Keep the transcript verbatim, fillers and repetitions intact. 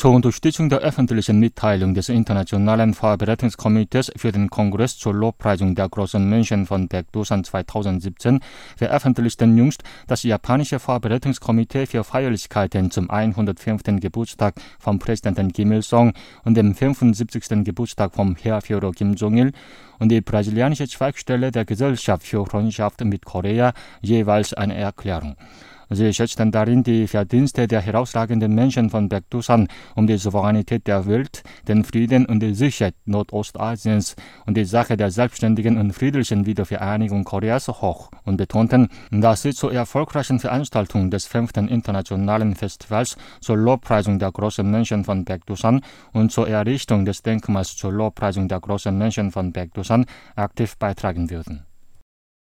Zur Unterstützung der öffentlichen Mitteilung des Internationalen Vorbereitungskomitees für den Kongress zur Lobpreisung der großen Menschen von Baekdusan zweitausendsiebzehn veröffentlichte jüngst das japanische Vorbereitungskomitee für Feierlichkeiten zum hundertfünften Geburtstag vom Präsidenten Kim Il-sung und dem fünfundsiebzigsten Geburtstag vom Heerführer Kim Jong-il und die brasilianische Zweigstelle der Gesellschaft für Freundschaft mit Korea jeweils eine Erklärung. Sie schätzten darin die Verdienste der herausragenden Menschen von Baekdusan um die Souveränität der Welt, den Frieden und die Sicherheit Nordostasiens und die Sache der selbstständigen und friedlichen Wiedervereinigung Koreas hoch und betonten, dass sie zur erfolgreichen Veranstaltung des fünften internationalen Festivals zur Lobpreisung der großen Menschen von Baekdusan und zur Errichtung des Denkmals zur Lobpreisung der großen Menschen von Baekdusan aktiv beitragen würden.